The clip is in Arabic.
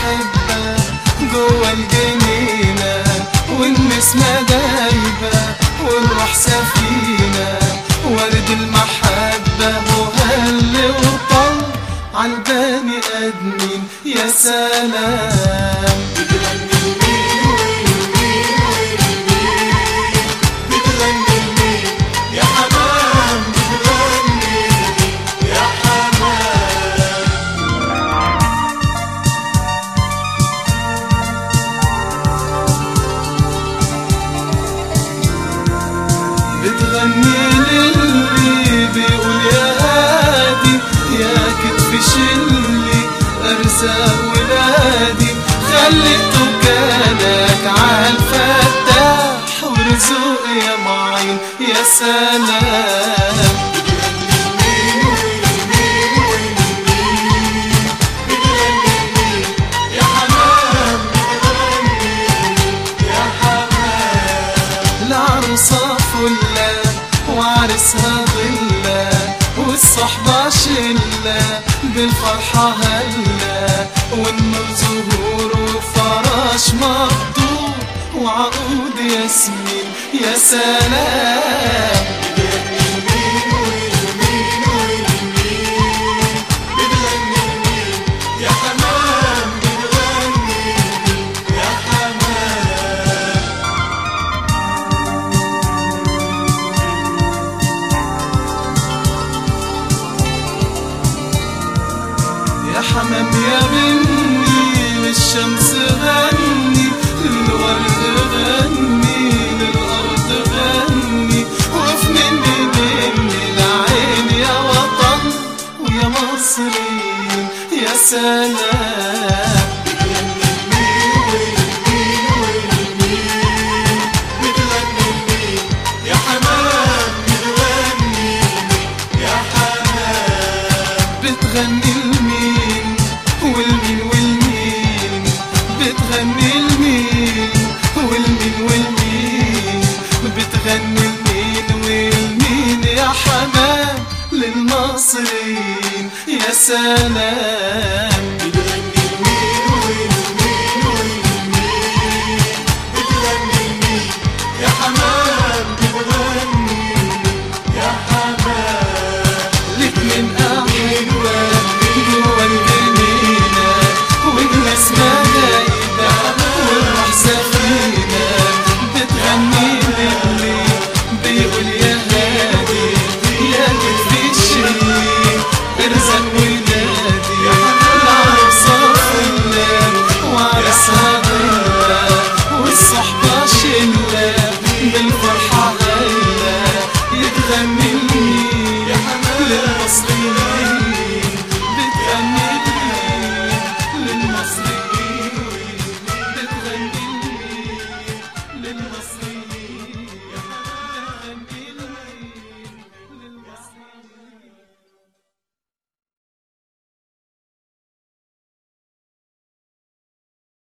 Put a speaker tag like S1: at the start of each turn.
S1: الأحبة جوا الجنينة، والنسمة دايبة والروح سفينة، ورد المحبة مهل وطل عالبني آدمين. يا سلام بتغني لمين ولمين ولمين، بتغني لمين يا حمام، بتغني لمين يا حمام. بتغني للي بيقول يا هادي، يا كتف شلي أرزاق ولادي، خلي تكالك عالفتاح ورزق يا معين. يا سلام فلة وعرسها ظلة، والصحبة شلة بالفرحة هلة، والنور زهور وفراش مقطوع وعقود ياسمين. يا سلام بتغني لمين ولمين ولمين، بتغني لمين يا حمام، بتغني لمين يا حمام. يا حمام يا بني للشمس غني، للورد غني، للأرض غني، وفي مني العين يا وطن ويا مصرين. يا سلام بتغني لمين ولمين ولمين، بتغني لمين يا حمام، بتغني لمين يا حمام. بتغني لمين والمين والمين، بتغني لمين والمين والمين، بتغني لمين والمين يا حمام للمصريين. يا سلام.